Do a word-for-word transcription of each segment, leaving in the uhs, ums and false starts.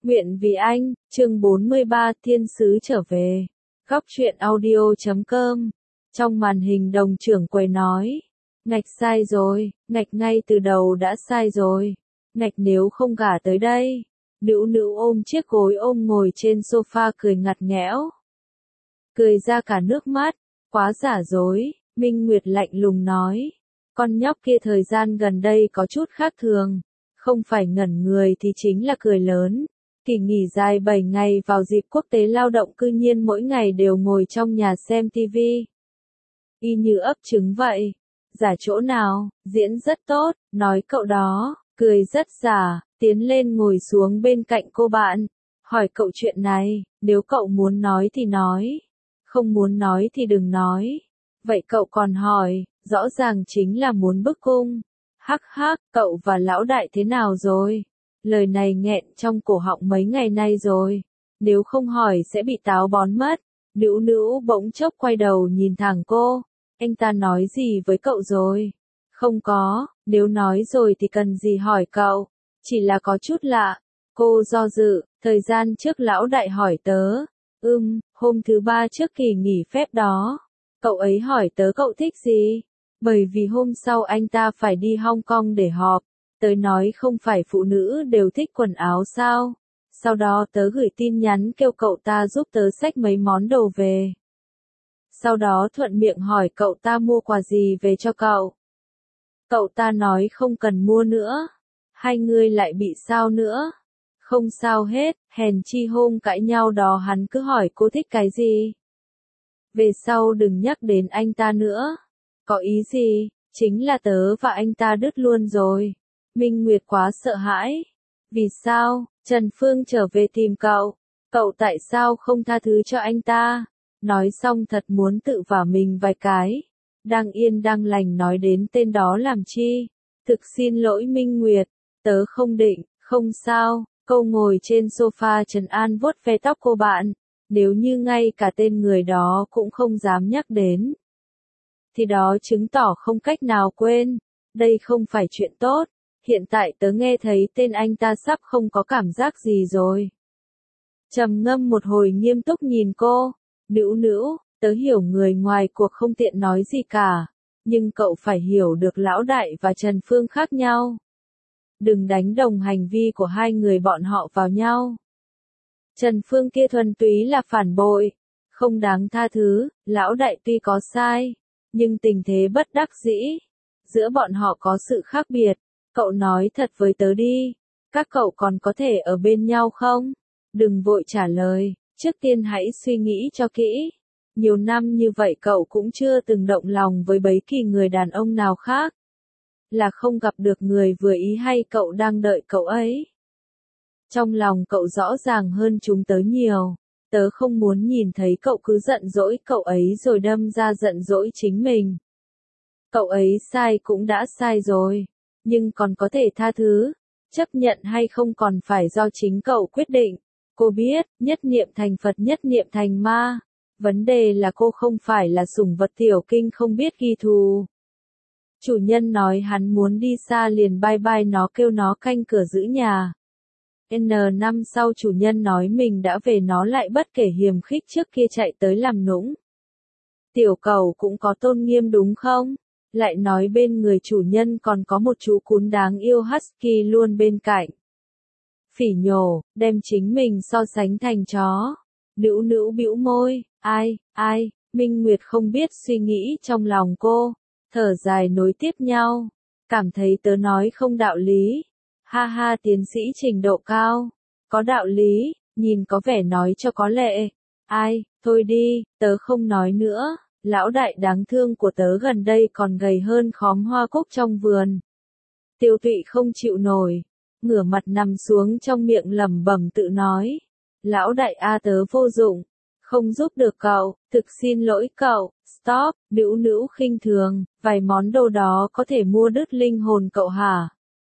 Nguyện vì anh, chương bốn mươi ba Thiên sứ trở về. Góc truyện audio chấm com. Trong màn hình đồng trưởng quầy nói. Ngạch sai rồi, ngạch ngay từ đầu đã sai rồi. Ngạch nếu không gả tới đây. Nữu nữu ôm chiếc gối ôm ngồi trên sofa cười ngặt nghẽo. Cười ra cả nước mắt, quá giả dối, Minh Nguyệt lạnh lùng nói. Con nhóc kia thời gian gần đây có chút khác thường, không phải ngẩn người thì chính là cười lớn. Kỳ nghỉ dài bảy ngày vào dịp quốc tế lao động cư nhiên mỗi ngày đều ngồi trong nhà xem tivi. Y như ấp trứng vậy. Giả chỗ nào, diễn rất tốt, nói cậu đó, cười rất giả, tiến lên ngồi xuống bên cạnh cô bạn. Hỏi cậu chuyện này, nếu cậu muốn nói thì nói, không muốn nói thì đừng nói. Vậy cậu còn hỏi, rõ ràng chính là muốn bức cung. Hắc hắc, cậu và lão đại thế nào rồi? Lời này nghẹn trong cổ họng mấy ngày nay rồi. Nếu không hỏi sẽ bị táo bón mất. Nữu nữu bỗng chốc quay đầu nhìn thẳng cô. Anh ta nói gì với cậu rồi? Không có, nếu nói rồi thì cần gì hỏi cậu. Chỉ là có chút lạ. Cô do dự, thời gian trước lão đại hỏi tớ. Ừm, hôm thứ ba trước kỳ nghỉ phép đó. Cậu ấy hỏi tớ cậu thích gì? Bởi vì hôm sau anh ta phải đi Hong Kong để họp. Tớ nói không phải phụ nữ đều thích quần áo sao? Sau đó tớ gửi tin nhắn kêu cậu ta giúp tớ xách mấy món đồ về. Sau đó thuận miệng hỏi cậu ta mua quà gì về cho cậu. Cậu ta nói không cần mua nữa. Hai người lại bị sao nữa? Không sao hết, hèn chi hôm cãi nhau đó hắn cứ hỏi cô thích cái gì. Về sau đừng nhắc đến anh ta nữa. Có ý gì? Chính là tớ và anh ta đứt luôn rồi. Minh Nguyệt quá sợ hãi. Vì sao? Trần Phương trở về tìm cậu. Cậu tại sao không tha thứ cho anh ta? Nói xong thật muốn tự vả mình vài cái. Đang yên đang lành nói đến tên đó làm chi? Thực xin lỗi Minh Nguyệt. Tớ không định, không sao. Câu ngồi trên sofa trấn an vuốt ve tóc cô bạn. Nếu như ngay cả tên người đó cũng không dám nhắc đến, thì đó chứng tỏ không cách nào quên. Đây không phải chuyện tốt. Hiện tại tớ nghe thấy tên anh ta sắp không có cảm giác gì rồi. Trầm ngâm một hồi nghiêm túc nhìn cô. Nữu nữu, tớ hiểu người ngoài cuộc không tiện nói gì cả. Nhưng cậu phải hiểu được lão đại và Trần Phương khác nhau. Đừng đánh đồng hành vi của hai người bọn họ vào nhau. Trần Phương kia thuần túy là phản bội. Không đáng tha thứ, lão đại tuy có sai. Nhưng tình thế bất đắc dĩ. Giữa bọn họ có sự khác biệt. Cậu nói thật với tớ đi. Các cậu còn có thể ở bên nhau không? Đừng vội trả lời. Trước tiên hãy suy nghĩ cho kỹ. Nhiều năm như vậy cậu cũng chưa từng động lòng với bất kỳ người đàn ông nào khác. Là không gặp được người vừa ý hay cậu đang đợi cậu ấy? Trong lòng cậu rõ ràng hơn chúng tớ nhiều. Tớ không muốn nhìn thấy cậu cứ giận dỗi cậu ấy rồi đâm ra giận dỗi chính mình. Cậu ấy sai cũng đã sai rồi. Nhưng còn có thể tha thứ. Chấp nhận hay không còn phải do chính cậu quyết định. Cô biết, nhất niệm thành Phật nhất niệm thành ma. Vấn đề là cô không phải là sủng vật tiểu kinh không biết ghi thù. Chủ nhân nói hắn muốn đi xa liền bye bye nó kêu nó canh cửa giữ nhà. N năm sau chủ nhân nói mình đã về nó lại bất kể hiềm khích trước kia chạy tới làm nũng. Tiểu cẩu cũng có tôn nghiêm đúng không? Lại nói bên người chủ nhân còn có một chú cún đáng yêu husky luôn bên cạnh. Phỉ nhổ, đem chính mình so sánh thành chó. Nữu nữu bĩu môi, ai, ai, Minh Nguyệt không biết suy nghĩ trong lòng cô. Thở dài nối tiếp nhau. Cảm thấy tớ nói không đạo lý. Ha ha tiến sĩ trình độ cao. Có đạo lý, nhìn có vẻ nói cho có lệ. Ai, thôi đi, tớ không nói nữa. Lão đại đáng thương của tớ gần đây còn gầy hơn khóm hoa cúc trong vườn. Tiêu Tụy không chịu nổi. Ngửa mặt nằm xuống trong miệng lẩm bẩm tự nói. Lão đại a tớ vô dụng. Không giúp được cậu, thực xin lỗi cậu. Stop, nữu nữu khinh thường. Vài món đồ đó có thể mua đứt linh hồn cậu hả?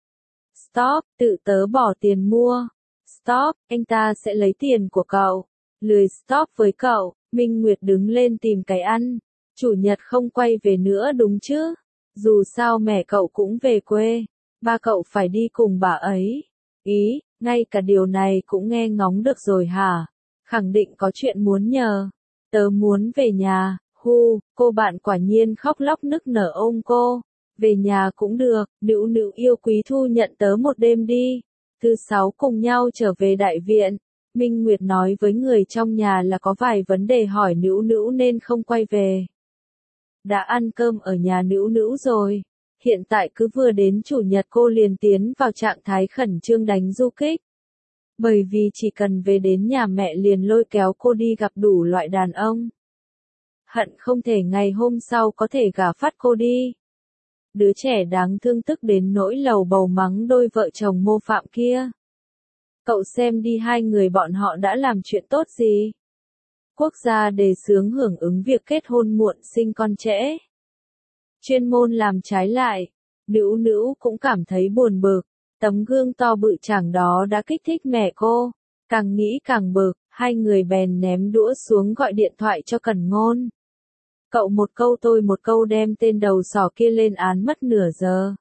Stop, tự tớ bỏ tiền mua. Stop, anh ta sẽ lấy tiền của cậu. Lười stop với cậu. Minh Nguyệt đứng lên tìm cái ăn. Chủ nhật không quay về nữa đúng chứ? Dù sao mẹ cậu cũng về quê. Ba cậu phải đi cùng bà ấy. Ý, ngay cả điều này cũng nghe ngóng được rồi hả? Khẳng định có chuyện muốn nhờ. Tớ muốn về nhà, hu, cô bạn quả nhiên khóc lóc nức nở ôm cô. Về nhà cũng được, Nữu Nữu yêu quý thu nhận tớ một đêm đi. Thứ sáu cùng nhau trở về đại viện. Minh Nguyệt nói với người trong nhà là có vài vấn đề hỏi Nữu Nữu nên không quay về. Đã ăn cơm ở nhà Nữu Nữu rồi. Hiện tại cứ vừa đến chủ nhật cô liền tiến vào trạng thái khẩn trương đánh du kích. Bởi vì chỉ cần về đến nhà mẹ liền lôi kéo cô đi gặp đủ loại đàn ông. Hận không thể ngày hôm sau có thể gả phát cô đi. Đứa trẻ đáng thương tức đến nỗi lầu bầu mắng đôi vợ chồng mô phạm kia. Cậu xem đi hai người bọn họ đã làm chuyện tốt gì. Quốc gia đề xướng hưởng ứng việc kết hôn muộn sinh con trễ. Chuyên môn làm trái lại. Nữu Nữu cũng cảm thấy buồn bực. Tấm gương to bự chảng đó đã kích thích mẹ cô. Càng nghĩ càng bực, hai người bèn ném đũa xuống gọi điện thoại cho Cẩn Ngôn. Cậu một câu tôi một câu đem tên đầu sỏ kia lên án mất nửa giờ.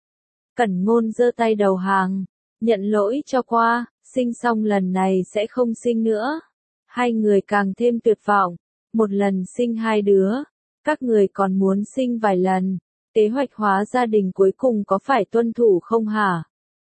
Cẩn Ngôn giơ tay đầu hàng, nhận lỗi cho qua, sinh xong lần này sẽ không sinh nữa. Hai người càng thêm tuyệt vọng, một lần sinh hai đứa, các người còn muốn sinh vài lần. Kế hoạch hóa gia đình cuối cùng có phải tuân thủ không hả?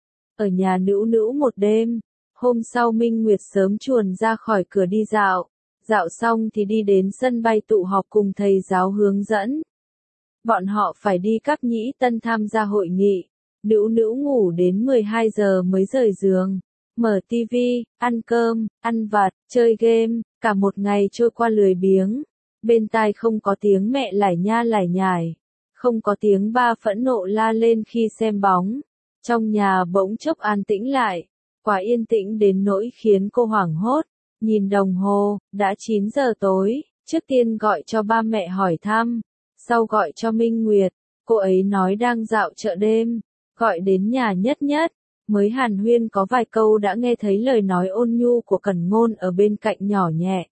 Ở nhà Nữu Nữu một đêm, hôm sau Minh Nguyệt sớm chuồn ra khỏi cửa đi dạo. Dạo xong thì đi đến sân bay tụ họp cùng thầy giáo hướng dẫn. Bọn họ phải đi Cáp Nhĩ Tân tham gia hội nghị. Nữu Nữu ngủ đến mười hai giờ mới rời giường. Mở tivi, ăn cơm, ăn vặt, chơi game, cả một ngày trôi qua lười biếng. Bên tai không có tiếng mẹ lải nha lải nhải. Không có tiếng ba phẫn nộ la lên khi xem bóng. Trong nhà bỗng chốc an tĩnh lại. Quá yên tĩnh đến nỗi khiến cô hoảng hốt. Nhìn đồng hồ, đã chín giờ tối, trước tiên gọi cho ba mẹ hỏi thăm, sau gọi cho Minh Nguyệt, cô ấy nói đang dạo chợ đêm, gọi đến nhà Nhất Nhất, mới hàn huyên có vài câu đã nghe thấy lời nói ôn nhu của Cẩn Ngôn ở bên cạnh nhỏ nhẹ.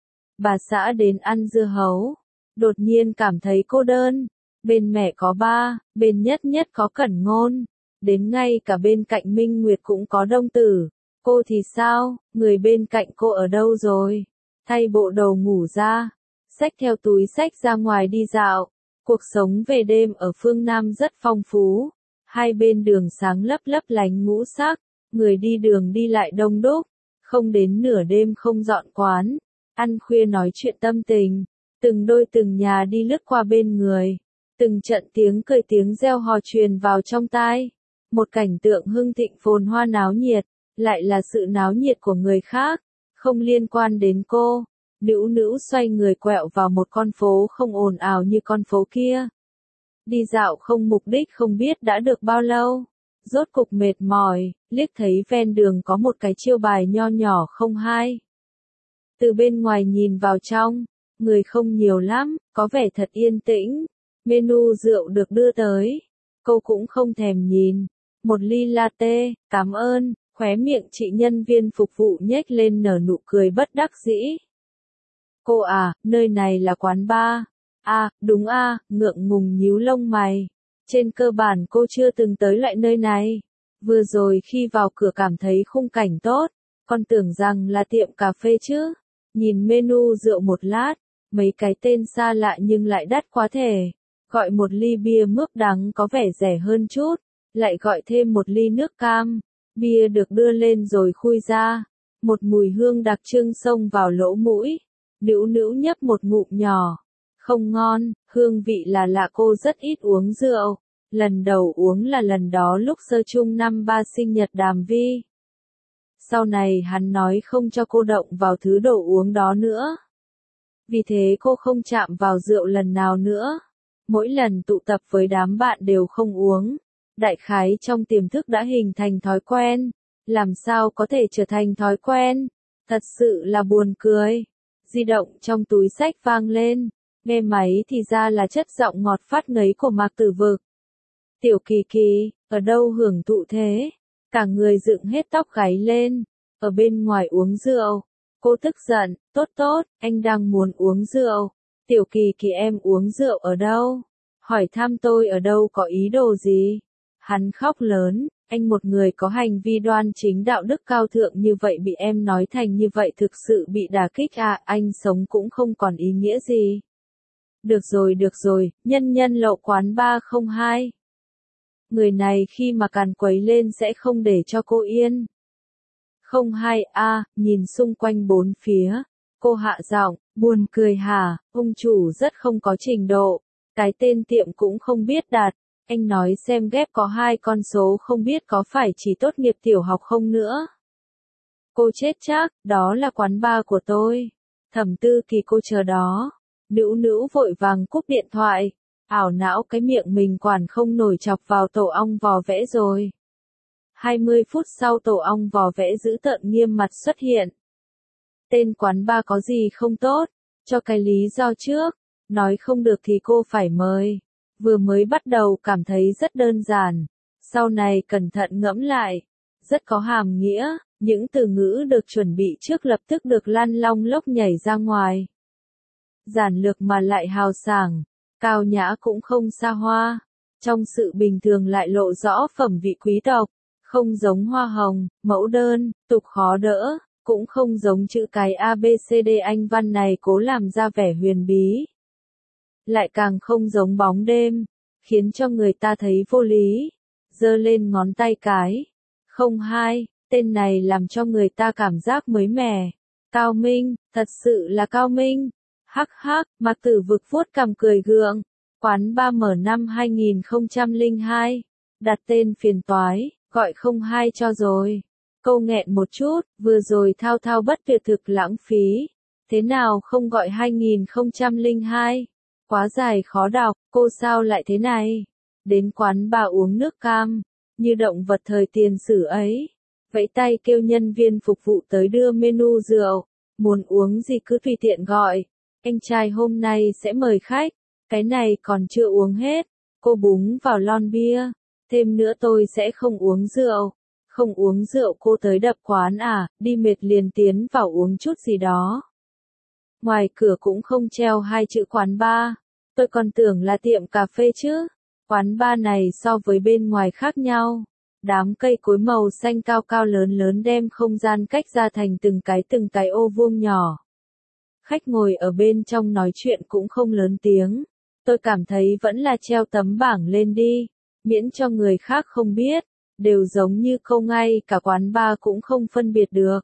Bà xã đến ăn dưa hấu, đột nhiên cảm thấy cô đơn, bên mẹ có ba, bên Nhất Nhất có Cẩn Ngôn, đến ngay cả bên cạnh Minh Nguyệt cũng có Đông Tử. Cô thì sao, người bên cạnh cô ở đâu rồi? Thay bộ đồ ngủ ra, xách theo túi xách ra ngoài đi dạo. Cuộc sống về đêm ở phương Nam rất phong phú. Hai bên đường sáng lấp lấp lánh ngũ sắc, người đi đường đi lại đông đúc. Không đến nửa đêm không dọn quán, ăn khuya nói chuyện tâm tình. Từng đôi từng nhà đi lướt qua bên người. Từng trận tiếng cười tiếng reo hò truyền vào trong tai. Một cảnh tượng hưng thịnh phồn hoa náo nhiệt. Lại là sự náo nhiệt của người khác, không liên quan đến cô. Nữu Nữu xoay người quẹo vào một con phố không ồn ào như con phố kia. Đi dạo không mục đích không biết đã được bao lâu. Rốt cục mệt mỏi, liếc thấy ven đường có một cái chiêu bài nho nhỏ không hai. Từ bên ngoài nhìn vào trong, người không nhiều lắm, có vẻ thật yên tĩnh. Menu rượu được đưa tới, cô cũng không thèm nhìn. Một ly latte, cảm ơn. Khóe miệng chị nhân viên phục vụ nhếch lên nở nụ cười bất đắc dĩ. Cô à, nơi này là quán bar. À, đúng à, ngượng ngùng nhíu lông mày. Trên cơ bản cô chưa từng tới lại nơi này. Vừa rồi khi vào cửa cảm thấy khung cảnh tốt, còn tưởng rằng là tiệm cà phê chứ. Nhìn menu rượu một lát, mấy cái tên xa lạ nhưng lại đắt quá thể. Gọi một ly bia mướp đắng có vẻ rẻ hơn chút, lại gọi thêm một ly nước cam. Bia được đưa lên rồi khui ra, một mùi hương đặc trưng xông vào lỗ mũi. Nữu Nữu nhấp một ngụm nhỏ, không ngon, hương vị là lạ, cô rất ít uống rượu. Lần đầu uống là lần đó lúc sơ chung năm ba sinh nhật Đàm Vi. Sau này hắn nói không cho cô động vào thứ đồ uống đó nữa. Vì thế cô không chạm vào rượu lần nào nữa. Mỗi lần tụ tập với đám bạn đều không uống. Đại khái trong tiềm thức đã hình thành thói quen. Làm sao có thể trở thành thói quen? Thật sự là buồn cười. Di động trong túi xách vang lên. Nghe máy thì ra là chất giọng ngọt phát ngấy của Mạc Tử Vực. Tiểu Kỳ Kỳ, ở đâu hưởng thụ thế? Cả người dựng hết tóc gáy lên. Ở bên ngoài uống rượu. Cô tức giận, tốt tốt, anh đang muốn uống rượu. Tiểu Kỳ Kỳ em uống rượu ở đâu? Hỏi thăm tôi ở đâu có ý đồ gì? Hắn khóc lớn, Anh một người có hành vi đoan chính đạo đức cao thượng như vậy bị em nói thành như vậy thực sự bị đả kích à, anh sống cũng không còn ý nghĩa gì. Được rồi được rồi, nhân nhân lậu quán ba không hai. Người này khi mà càn quấy lên sẽ không để cho cô yên. Không hai a, nhìn xung quanh bốn phía. Cô hạ giọng, buồn cười hả, ông chủ rất không có trình độ. Cái tên tiệm cũng không biết đặt. Anh nói xem ghép có hai con số không biết có phải chỉ tốt nghiệp tiểu học không nữa. Cô chết chắc, đó là quán bar của tôi. Thẩm Tư Kỳ cô chờ đó. Nữu nữu vội vàng cúp điện thoại. Ảo não cái miệng mình quản không nổi chọc vào tổ ong vò vẽ rồi. hai mươi phút sau tổ ong vò vẽ dữ tợn nghiêm mặt xuất hiện. Tên quán bar có gì không tốt, cho cái lý do trước, nói không được thì cô phải mời. Vừa mới bắt đầu cảm thấy rất đơn giản, sau này cẩn thận ngẫm lại, rất có hàm nghĩa, những từ ngữ được chuẩn bị trước lập tức được lăn long lốc nhảy ra ngoài. Giản lược mà lại hào sảng, cao nhã cũng không xa hoa, trong sự bình thường lại lộ rõ phẩm vị quý tộc, không giống hoa hồng, mẫu đơn, tục khó đỡ, cũng không giống chữ cái a bê xê đê Anh văn này cố làm ra vẻ huyền bí. Lại càng không giống bóng đêm, khiến cho người ta thấy vô lý. Giơ lên ngón tay cái. Không hai, tên này làm cho người ta cảm giác mới mẻ. Cao minh, thật sự là cao minh. Hắc hắc, Mạc Tử Vực vuốt cằm cười gượng. Quán ba mở năm hai nghìn không trăm lẻ hai. Đặt tên phiền toái, gọi không hai cho rồi. Câu nghẹn một chút, vừa rồi thao thao bất tuyệt thực lãng phí. Thế nào không gọi hai nghìn không trăm lẻ hai? Quá dài khó đọc, cô sao lại thế này? Đến quán bà uống nước cam, như động vật thời tiền sử ấy. Vẫy tay kêu nhân viên phục vụ tới đưa menu rượu, muốn uống gì cứ tùy tiện gọi. Anh trai hôm nay sẽ mời khách, cái này còn chưa uống hết. Cô búng vào lon bia, thêm nữa tôi sẽ không uống rượu. Không uống rượu cô tới đập quán à, đi mệt liền tiến vào uống chút gì đó. Ngoài cửa cũng không treo hai chữ quán bar. Tôi còn tưởng là tiệm cà phê chứ. Quán bar này so với bên ngoài khác nhau. Đám cây cối màu xanh cao cao lớn lớn đem không gian cách ra thành từng cái từng cái ô vuông nhỏ. Khách ngồi ở bên trong nói chuyện cũng không lớn tiếng. Tôi cảm thấy vẫn là treo tấm bảng lên đi, miễn cho người khác không biết. Đều giống như câu ngay cả quán bar cũng không phân biệt được.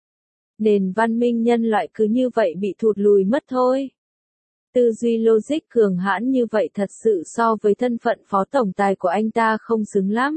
Nền văn minh nhân loại cứ như vậy bị thụt lùi mất thôi. Tư duy logic cường hãn như vậy thật sự so với thân phận phó tổng tài của anh ta không xứng lắm.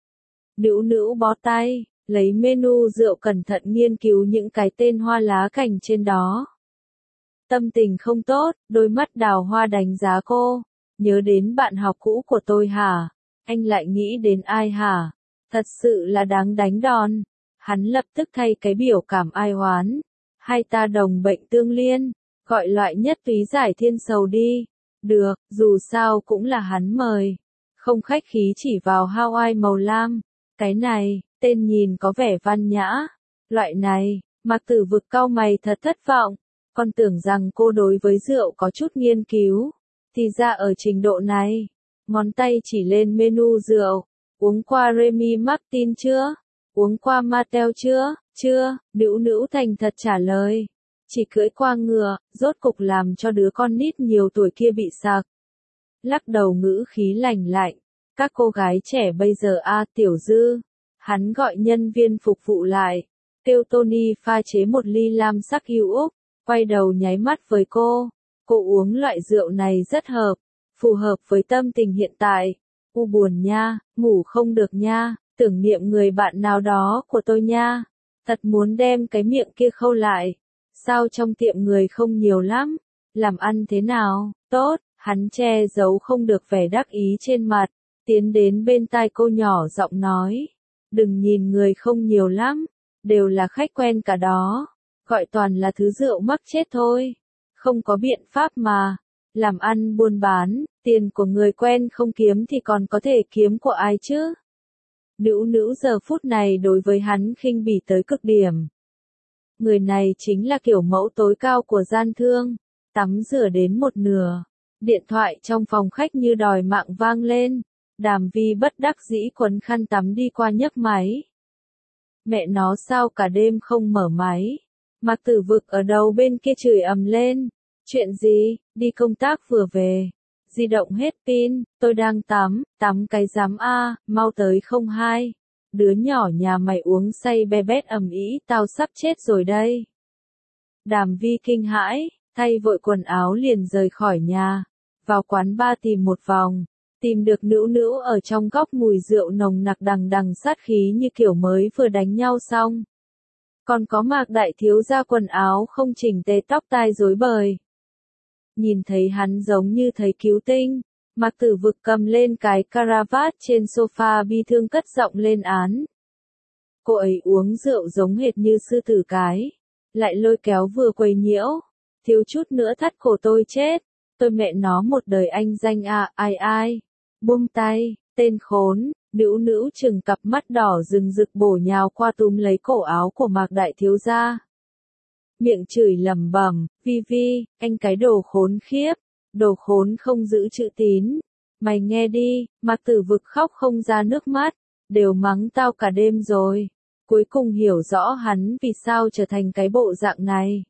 Nữu nữu bó tay, lấy menu rượu cẩn thận nghiên cứu những cái tên hoa lá cành trên đó. Tâm tình không tốt, đôi mắt đào hoa đánh giá cô. Nhớ đến bạn học cũ của tôi hả? Anh lại nghĩ đến ai hả? Thật sự là đáng đánh đòn. Hắn lập tức thay cái biểu cảm ai oán. Hai ta đồng bệnh tương liên, gọi loại nhất túy giải thiên sầu đi. Được, dù sao cũng là hắn mời. Không khách khí chỉ vào Hawaii màu lam. Cái này, tên nhìn có vẻ văn nhã. Loại này, Mạc Tử Vực cau mày thật thất vọng. Con tưởng rằng cô đối với rượu có chút nghiên cứu. Thì ra ở trình độ này. Ngón tay chỉ lên menu rượu. Uống qua Remy Martin chưa? Uống qua Martell chưa? Chưa, Nữu Nữu thành thật trả lời. Chỉ cưỡi qua ngựa, rốt cục làm cho đứa con nít nhiều tuổi kia bị sặc. Lắc đầu ngữ khí lành lạnh. Các cô gái trẻ bây giờ a à, Tiểu Dư. Hắn gọi nhân viên phục vụ lại. Kêu Tony pha chế một ly lam sắc yêu Úc. Quay đầu nháy mắt với cô. Cô uống loại rượu này rất hợp. Phù hợp với tâm tình hiện tại. U buồn nha, ngủ không được nha, tưởng niệm người bạn nào đó của tôi nha. Thật muốn đem cái miệng kia khâu lại. Sao trong tiệm người không nhiều lắm? Làm ăn thế nào? Tốt, hắn che giấu không được vẻ đắc ý trên mặt. Tiến đến bên tai cô nhỏ giọng nói. Đừng nhìn người không nhiều lắm. Đều là khách quen cả đó. Gọi toàn là thứ rượu mắc chết thôi. Không có biện pháp mà. Làm ăn buôn bán, tiền của người quen không kiếm thì còn có thể kiếm của ai chứ? Nữu Nữu giờ phút này đối với hắn khinh bỉ tới cực điểm. Người này chính là kiểu mẫu tối cao của gian thương. Tắm rửa đến một nửa. Điện thoại trong phòng khách như đòi mạng vang lên. Đàm Vi bất đắc dĩ quấn khăn tắm đi qua nhấc máy. Mẹ nó sao cả đêm không mở máy. Mạc Tử Vực ở đầu bên kia chửi ầm lên. Chuyện gì, đi công tác vừa về. Di động hết pin, tôi đang tắm, tắm cái rắm a, mau tới không hai. Đứa nhỏ nhà mày uống say be bét ầm ĩ, tao sắp chết rồi đây. Đàm Vi kinh hãi, thay vội quần áo liền rời khỏi nhà. Vào quán bar tìm một vòng, tìm được Nữu Nữu ở trong góc mùi rượu nồng nặc đằng đằng sát khí như kiểu mới vừa đánh nhau xong. Còn có Mạc đại thiếu gia quần áo không chỉnh tề, tóc tai rối bời. Nhìn thấy hắn giống như thấy cứu tinh, Mạc Tử Vực cầm lên cái caravat trên sofa bi thương cất giọng lên án. Cô ấy uống rượu giống hệt như sư tử cái, lại lôi kéo vừa quấy nhiễu, thiếu chút nữa thắt cổ tôi chết, tôi mẹ nó một đời anh danh à, ai ai, buông tay, tên khốn. Nữu Nữu chừng cặp mắt đỏ rừng rực bổ nhào qua túm lấy cổ áo của Mạc đại thiếu gia. Miệng chửi lẩm bẩm, Vi Vi, anh cái đồ khốn khiếp, đồ khốn không giữ chữ tín. Mày nghe đi, Mạc Tử Vực khóc không ra nước mắt, đều mắng tao cả đêm rồi. Cuối cùng hiểu rõ hắn vì sao trở thành cái bộ dạng này.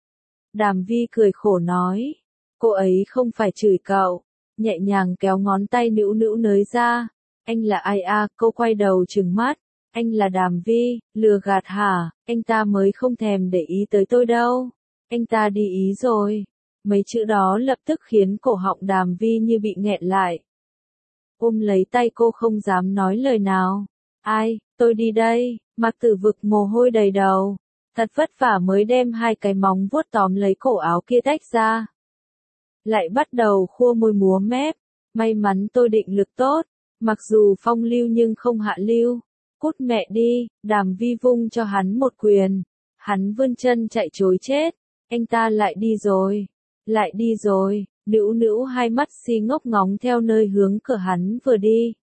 Đàm Vi cười khổ nói, cô ấy không phải chửi cậu, nhẹ nhàng kéo ngón tay Nữu Nữu nới ra. Anh là ai a? Cô quay đầu trừng mắt. Anh là Đàm Vi, lừa gạt hả? Anh ta mới không thèm để ý tới tôi đâu. Anh ta đi ý rồi. Mấy chữ đó lập tức khiến cổ họng Đàm Vi như bị nghẹn lại. Ôm lấy tay cô không dám nói lời nào. Ai, tôi đi đây. Mạc Tử Vực mồ hôi đầy đầu. Thật vất vả mới đem hai cái móng vuốt tóm lấy cổ áo kia tách ra. Lại bắt đầu khua môi múa mép. May mắn tôi định lực tốt. Mặc dù phong lưu nhưng không hạ lưu. Cút mẹ đi, Đàm Vi vung cho hắn một quyền. Hắn vươn chân chạy trối chết. Anh ta lại đi rồi. Lại đi rồi. Nữu Nữu hai mắt si ngốc ngóng theo nơi hướng cửa hắn vừa đi.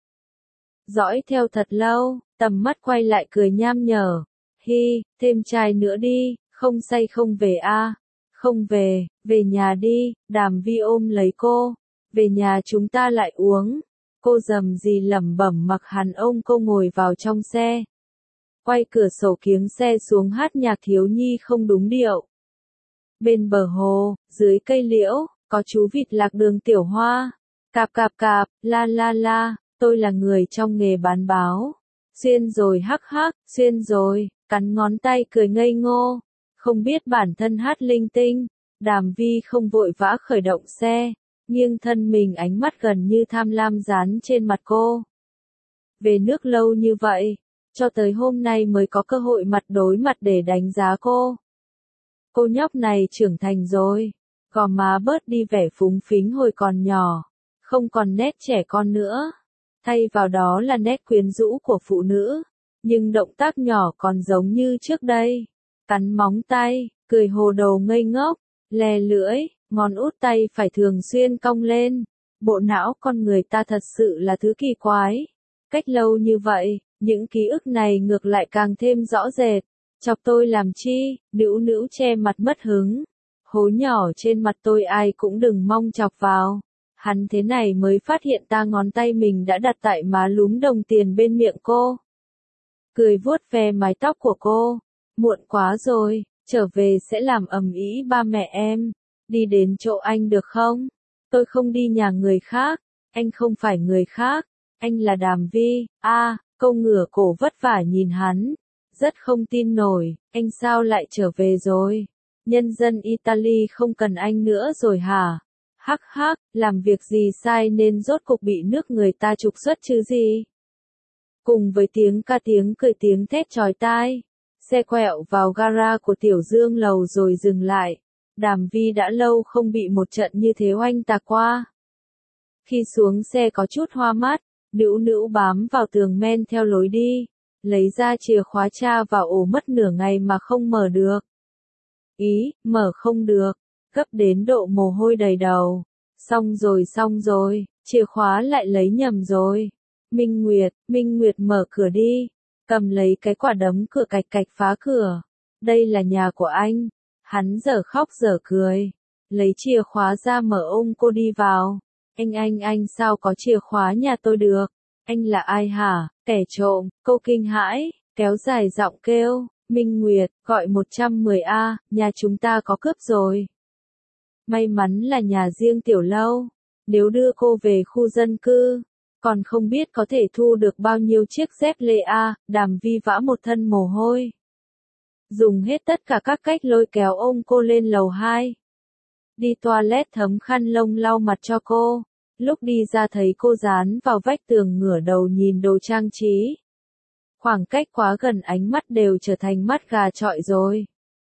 Dõi theo thật lâu, tầm mắt quay lại cười nham nhở. Hi, thêm chai nữa đi, không say không về a. À. Không về, về nhà đi, Đàm Vi ôm lấy cô. Về nhà chúng ta lại uống. Cô rầm gì lẩm bẩm mặc hắn ôm cô ngồi vào trong xe. Quay cửa sổ kiếng xe xuống hát nhạc thiếu nhi không đúng điệu. Bên bờ hồ, dưới cây liễu, có chú vịt lạc đường tiểu hoa. Cạp cạp cạp, la la la, tôi là người trong nghề bán báo. Xuyên rồi hắc hắc, xuyên rồi, cắn ngón tay cười ngây ngô. Không biết bản thân hát linh tinh, Đàm Vi không vội vã khởi động xe. Nghiêng thân mình ánh mắt gần như tham lam dán trên mặt cô. Về nước lâu như vậy, cho tới hôm nay mới có cơ hội mặt đối mặt để đánh giá cô. Cô nhóc này trưởng thành rồi, gò má bớt đi vẻ phúng phính hồi còn nhỏ, không còn nét trẻ con nữa. Thay vào đó là nét quyến rũ của phụ nữ, nhưng động tác nhỏ còn giống như trước đây. Cắn móng tay, cười hồ đồ ngây ngốc, lè lưỡi. Ngón út tay phải thường xuyên cong lên. Bộ não con người ta thật sự là thứ kỳ quái. Cách lâu như vậy, những ký ức này ngược lại càng thêm rõ rệt. Chọc tôi làm chi, Nữu Nữu che mặt mất hứng. Hố nhỏ trên mặt tôi ai cũng đừng mong chọc vào. Hắn thế này mới phát hiện ta ngón tay mình đã đặt tại má lúm đồng tiền bên miệng cô. Cười vuốt ve mái tóc của cô. Muộn quá rồi, trở về sẽ làm ầm ĩ ba mẹ em. Đi đến chỗ anh được không? Tôi không đi nhà người khác. Anh không phải người khác. Anh là Đàm Vi. A, à, câu ngửa cổ vất vả nhìn hắn. Rất không tin nổi. Anh sao lại trở về rồi? Nhân dân Italy không cần anh nữa rồi hả? Hắc hắc, làm việc gì sai nên rốt cục bị nước người ta trục xuất chứ gì? Cùng với tiếng ca tiếng cười tiếng thét chói tai. Xe quẹo vào gara của Tiểu Dương Lầu rồi dừng lại. Đàm Vi đã lâu không bị một trận như thế oanh tạc qua. Khi xuống xe có chút hoa mắt, Nữu Nữu bám vào tường men theo lối đi, lấy ra chìa khóa tra vào ổ mất nửa ngày mà không mở được. Ý, mở không được, gấp đến độ mồ hôi đầy đầu. Xong rồi xong rồi, chìa khóa lại lấy nhầm rồi. Minh Nguyệt, Minh Nguyệt mở cửa đi, cầm lấy cái quả đấm cửa cạch cạch phá cửa. Đây là nhà của anh. Hắn dở khóc dở cười, lấy chìa khóa ra mở ôm cô đi vào. Anh anh anh sao có chìa khóa nhà tôi được? Anh là ai hả? Kẻ trộm, cô kinh hãi, kéo dài giọng kêu, Minh Nguyệt, gọi một trăm mười A, nhà chúng ta có cướp rồi. May mắn là nhà riêng Tiểu Lâu, nếu đưa cô về khu dân cư, còn không biết có thể thu được bao nhiêu chiếc dép lê A, Đàm Vi vã một thân mồ hôi. Dùng hết tất cả các cách lôi kéo ôm cô lên lầu hai. Đi toilet thấm khăn lông lau mặt cho cô. Lúc đi ra thấy cô dán vào vách tường ngửa đầu nhìn đồ trang trí. Khoảng cách quá gần ánh mắt đều trở thành mắt gà trọi rồi.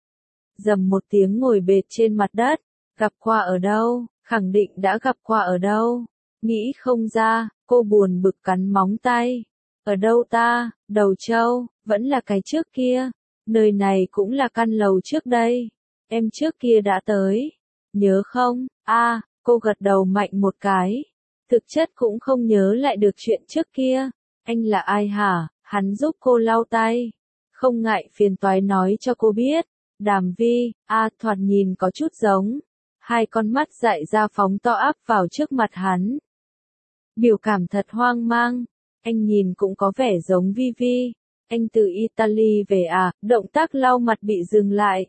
Dầm một tiếng ngồi bệt trên mặt đất. Gặp qua ở đâu? Khẳng định đã gặp qua ở đâu? Nghĩ không ra, cô buồn bực cắn móng tay. Ở đâu ta? Đầu Châu, vẫn là cái trước kia. Nơi này cũng là căn lầu trước đây. Em trước kia đã tới. Nhớ không? A, à, cô gật đầu mạnh một cái. Thực chất cũng không nhớ lại được chuyện trước kia. Anh là ai hả? Hắn giúp cô lau tay. Không ngại phiền toái nói cho cô biết. Đàm Vi, a à, thoạt nhìn có chút giống. Hai con mắt dại ra phóng to áp vào trước mặt hắn. Biểu cảm thật hoang mang. Anh nhìn cũng có vẻ giống Vi Vi. Anh từ Italy về à? Động tác lau mặt bị dừng lại.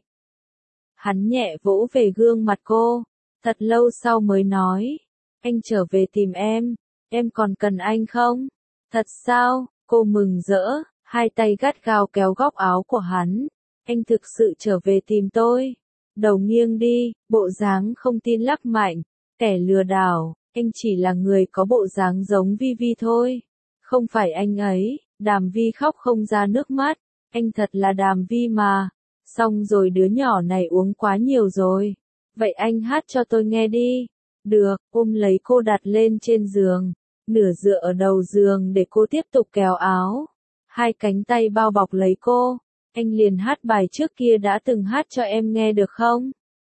Hắn nhẹ vỗ về gương mặt cô. Thật lâu sau mới nói. Anh trở về tìm em. Em còn cần anh không? Thật sao? Cô mừng rỡ. Hai tay gắt gao kéo góc áo của hắn. Anh thực sự trở về tìm tôi. Đầu nghiêng đi, bộ dáng không tin lắc mạnh. Kẻ lừa đảo. Anh chỉ là người có bộ dáng giống Vi Vi thôi. Không phải anh ấy. Đàm Vi khóc không ra nước mắt. Anh thật là Đàm Vi mà. Xong rồi đứa nhỏ này uống quá nhiều rồi. Vậy anh hát cho tôi nghe đi. Được, ôm lấy cô đặt lên trên giường. Nửa dựa ở đầu giường để cô tiếp tục kéo áo. Hai cánh tay bao bọc lấy cô. Anh liền hát bài trước kia đã từng hát cho em nghe được không?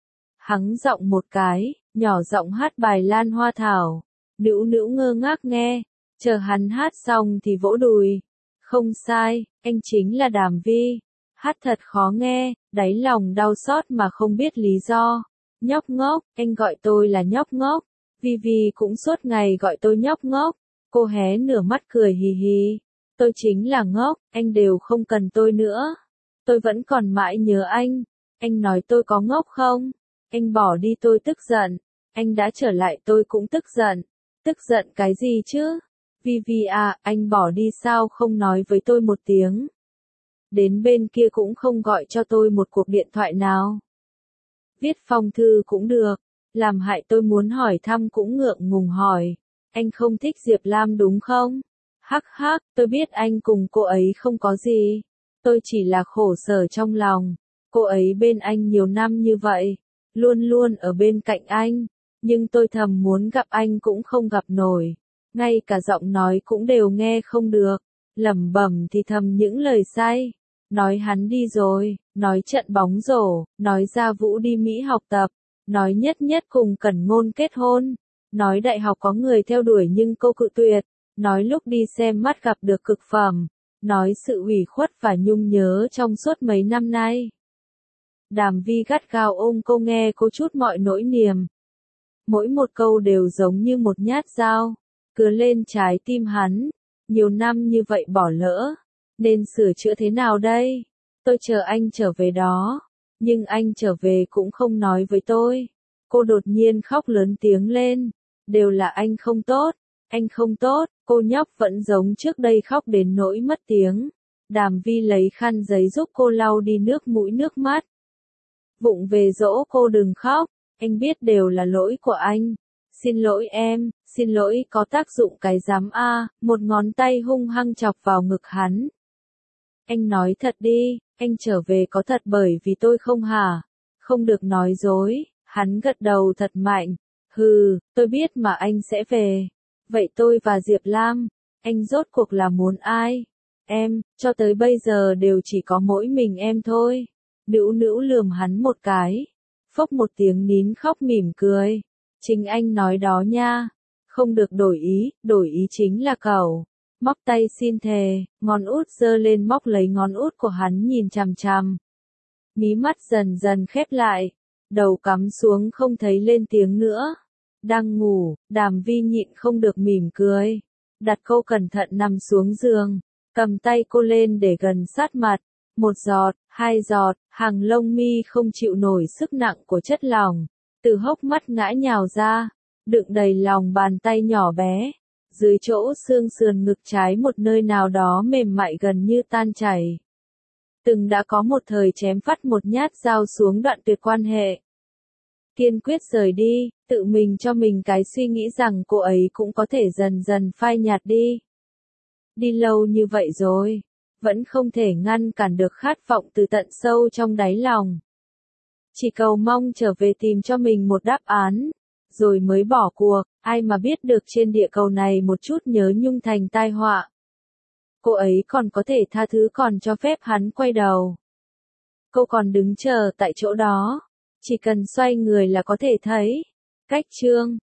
Hắng giọng một cái, nhỏ giọng hát bài Lan Hoa Thảo. Nữu nữu ngơ ngác nghe. Chờ hắn hát xong thì vỗ đùi. Không sai, anh chính là Đàm Vi. Hát thật khó nghe, đáy lòng đau xót mà không biết lý do. Nhóc ngốc, anh gọi tôi là nhóc ngốc. Vi Vi cũng suốt ngày gọi tôi nhóc ngốc. Cô hé nửa mắt cười hì hì. Tôi chính là ngốc, anh đều không cần tôi nữa. Tôi vẫn còn mãi nhớ anh. Anh nói tôi có ngốc không? Anh bỏ đi tôi tức giận. Anh đã trở lại tôi cũng tức giận. Tức giận cái gì chứ? Vi Vi à, anh bỏ đi sao không nói với tôi một tiếng? Đến bên kia cũng không gọi cho tôi một cuộc điện thoại nào. Viết phong thư cũng được. Làm hại tôi muốn hỏi thăm cũng ngượng ngùng hỏi. Anh không thích Diệp Lam đúng không? Hắc hắc, tôi biết anh cùng cô ấy không có gì. Tôi chỉ là khổ sở trong lòng. Cô ấy bên anh nhiều năm như vậy. Luôn luôn ở bên cạnh anh. Nhưng tôi thầm muốn gặp anh cũng không gặp nổi. Ngay cả giọng nói cũng đều nghe không được. Lẩm bẩm thì thầm những lời sai. Nói hắn đi rồi, nói trận bóng rổ, nói Gia Vũ đi Mỹ học tập, nói nhất nhất cùng Cẩn Ngôn kết hôn, nói đại học có người theo đuổi nhưng cô cự tuyệt, nói lúc đi xem mắt gặp được cực phẩm, nói sự ủy khuất và nhung nhớ trong suốt mấy năm nay. Đàm Vi gắt gao ôm cô nghe cô chút mọi nỗi niềm. Mỗi một câu đều giống như một nhát dao, cứa lên trái tim hắn. Nhiều năm như vậy bỏ lỡ. Nên sửa chữa thế nào đây? Tôi chờ anh trở về đó. Nhưng anh trở về cũng không nói với tôi. Cô đột nhiên khóc lớn tiếng lên. Đều là anh không tốt. Anh không tốt. Cô nhóc vẫn giống trước đây khóc đến nỗi mất tiếng. Đàm Vi lấy khăn giấy giúp cô lau đi nước mũi nước mắt. Vụng về dỗ cô đừng khóc. Anh biết đều là lỗi của anh. Xin lỗi em, xin lỗi có tác dụng cái dám a, một ngón tay hung hăng chọc vào ngực hắn. Anh nói thật đi, anh trở về có thật bởi vì tôi không hả? Không được nói dối, hắn gật đầu thật mạnh. Hừ, tôi biết mà anh sẽ về. Vậy tôi và Diệp Lam, anh rốt cuộc là muốn ai? Em, cho tới bây giờ đều chỉ có mỗi mình em thôi. Nữu nữu lườm hắn một cái. Phốc một tiếng nín khóc mỉm cười. Chính anh nói đó nha. Không được đổi ý, đổi ý chính là cẩu. Móc tay xin thề, ngón út giơ lên móc lấy ngón út của hắn nhìn chằm chằm. Mí mắt dần dần khép lại, đầu cắm xuống không thấy lên tiếng nữa. Đang ngủ, Đàm Vi nhịn không được mỉm cười. đặt cô cẩn thận nằm xuống giường, cầm tay cô lên để gần sát mặt. Một giọt, hai giọt, hàng lông mi không chịu nổi sức nặng của chất lỏng, từ hốc mắt ngã nhào ra, đựng đầy lòng bàn tay nhỏ bé. Dưới chỗ xương sườn ngực trái một nơi nào đó mềm mại gần như tan chảy. Từng đã có một thời chém phát một nhát dao xuống đoạn tuyệt quan hệ. Kiên quyết rời đi, tự mình cho mình cái suy nghĩ rằng cô ấy cũng có thể dần dần phai nhạt đi. Đi lâu như vậy rồi, vẫn không thể ngăn cản được khát vọng từ tận sâu trong đáy lòng. Chỉ cầu mong trở về tìm cho mình một đáp án, rồi mới bỏ cuộc. Ai mà biết được trên địa cầu này một chút nhớ nhung thành tai họa. Cô ấy còn có thể tha thứ còn cho phép hắn quay đầu. Cô còn đứng chờ tại chỗ đó, chỉ cần xoay người là có thể thấy. Cách chương